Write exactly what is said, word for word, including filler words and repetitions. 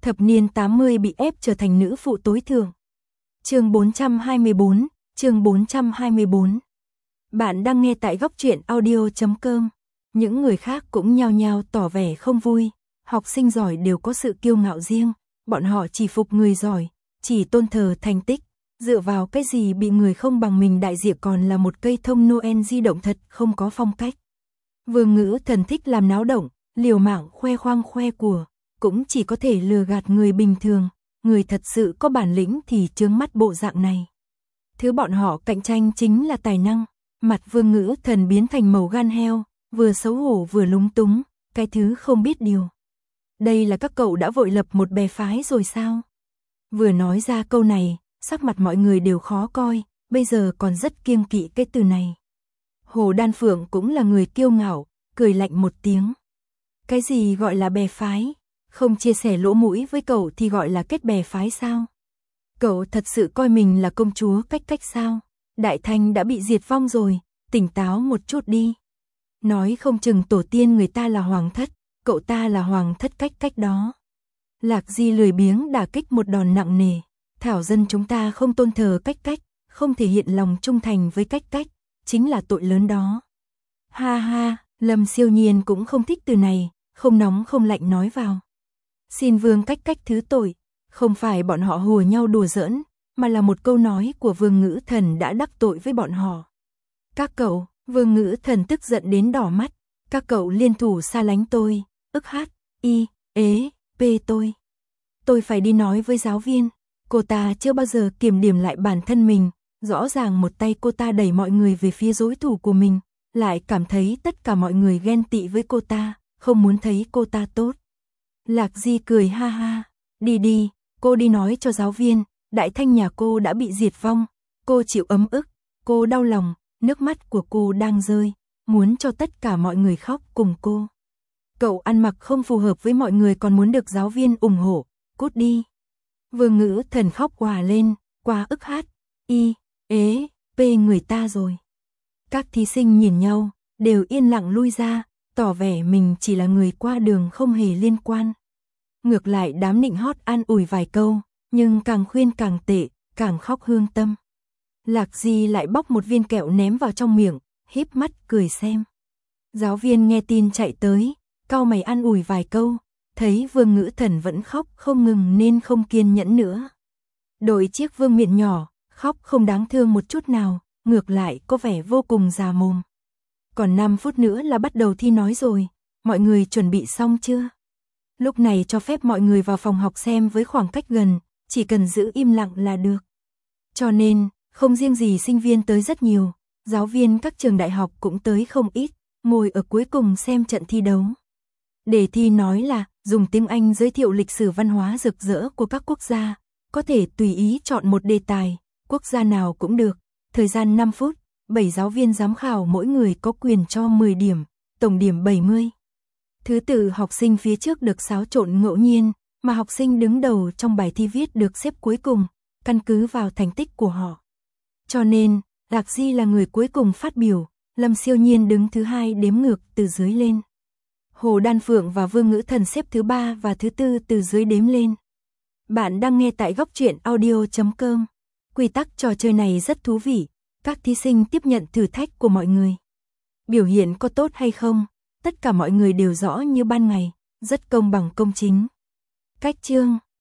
thập niên tám mươi bị ép trở thành nữ phụ tối thượng. Chương bốn trăm hai mươi bốn, chương bốn trăm hai mươi bốn. Bạn đang nghe tại góc truyện audio chấm com. Những người khác cũng nhao nhao tỏ vẻ không vui, học sinh giỏi đều có sự kiêu ngạo riêng, bọn họ chỉ phục người giỏi, chỉ tôn thờ thành tích, dựa vào cái gì bị người không bằng mình đại diện còn là một cây thông Noel di động thật không có phong cách. Vương Ngữ Thần thích làm náo động, liều mạng khoe khoang khoe của, cũng chỉ có thể lừa gạt người bình thường, người thật sự có bản lĩnh thì chướng mắt bộ dạng này. Thứ bọn họ cạnh tranh chính là tài năng, mặt Vương Ngữ Thần biến thành màu gan heo, vừa xấu hổ vừa lúng túng, cái thứ không biết điều. Đây là các cậu đã vội lập một bè phái rồi sao? Vừa nói ra câu này, sắc mặt mọi người đều khó coi, bây giờ còn rất kiêng kỵ cái từ này. Hồ Đan Phượng cũng là người kiêu ngạo, cười lạnh một tiếng. Cái gì gọi là bè phái? Không chia sẻ lỗ mũi với cậu thì gọi là kết bè phái sao? Cậu thật sự coi mình là công chúa cách cách sao? Đại Thanh đã bị diệt vong rồi, tỉnh táo một chút đi. Nói không chừng tổ tiên người ta là hoàng thất, cậu ta là hoàng thất cách cách đó. Lạc Di lười biếng đả kích một đòn nặng nề. Thảo dân chúng ta không tôn thờ cách cách, không thể hiện lòng trung thành với cách cách, chính là tội lớn đó. Ha ha, Lâm Siêu Nhiên cũng không thích từ này, không nóng không lạnh nói vào. Xin Vương cách cách thứ tội, không phải bọn họ hùa nhau đùa giỡn, mà là một câu nói của Vương Ngữ Thần đã đắc tội với bọn họ. Các cậu, Vương Ngữ Thần tức giận đến đỏ mắt, các cậu liên thủ xa lánh tôi, ức hát, y, ế, p tôi. Tôi phải đi nói với giáo viên, cô ta chưa bao giờ kiểm điểm lại bản thân mình, rõ ràng một tay cô ta đẩy mọi người về phía đối thủ của mình, lại cảm thấy tất cả mọi người ghen tị với cô ta, không muốn thấy cô ta tốt. Lạc Di cười ha ha, đi đi, cô đi nói cho giáo viên, Đại Thanh nhà cô đã bị diệt vong, cô chịu ấm ức, cô đau lòng, nước mắt của cô đang rơi, muốn cho tất cả mọi người khóc cùng cô. Cậu ăn mặc không phù hợp với mọi người còn muốn được giáo viên ủng hộ, cút đi. Vương Ngữ Thần khóc òa lên, quá ức hát, y, ế, p người ta rồi. Các thí sinh nhìn nhau, đều yên lặng lui ra, tỏ vẻ mình chỉ là người qua đường không hề liên quan. Ngược lại đám nịnh hót an ủi vài câu, nhưng càng khuyên càng tệ, càng khóc hương tâm. Lạc Di lại bóc một viên kẹo ném vào trong miệng, híp mắt cười xem. Giáo viên nghe tin chạy tới, cau mày an ủi vài câu, thấy Vương Ngữ Thần vẫn khóc không ngừng nên không kiên nhẫn nữa. Đội chiếc vương miện nhỏ, khóc không đáng thương một chút nào, ngược lại có vẻ vô cùng già mồm. Còn năm phút nữa là bắt đầu thi nói rồi, mọi người chuẩn bị xong chưa? Lúc này cho phép mọi người vào phòng học xem với khoảng cách gần, chỉ cần giữ im lặng là được. Cho nên, không riêng gì sinh viên tới rất nhiều, giáo viên các trường đại học cũng tới không ít, ngồi ở cuối cùng xem trận thi đấu. Đề thi nói là dùng tiếng Anh giới thiệu lịch sử văn hóa rực rỡ của các quốc gia, có thể tùy ý chọn một đề tài, quốc gia nào cũng được, thời gian năm phút, bảy giáo viên giám khảo mỗi người có quyền cho mười điểm, tổng điểm bảy mươi. Thứ tự học sinh phía trước được xáo trộn ngẫu nhiên, mà học sinh đứng đầu trong bài thi viết được xếp cuối cùng, căn cứ vào thành tích của họ. Cho nên, Lạc Di là người cuối cùng phát biểu, Lâm Siêu Nhiên đứng thứ hai đếm ngược từ dưới lên. Hồ Đan Phượng và Vương Ngữ Thần xếp thứ ba và thứ tư từ dưới đếm lên. Bạn đang nghe tại góc truyện audio chấm com. Quy tắc trò chơi này rất thú vị, các thí sinh tiếp nhận thử thách của mọi người. Biểu hiện có tốt hay không, tất cả mọi người đều rõ như ban ngày, rất công bằng công chính. Cách chương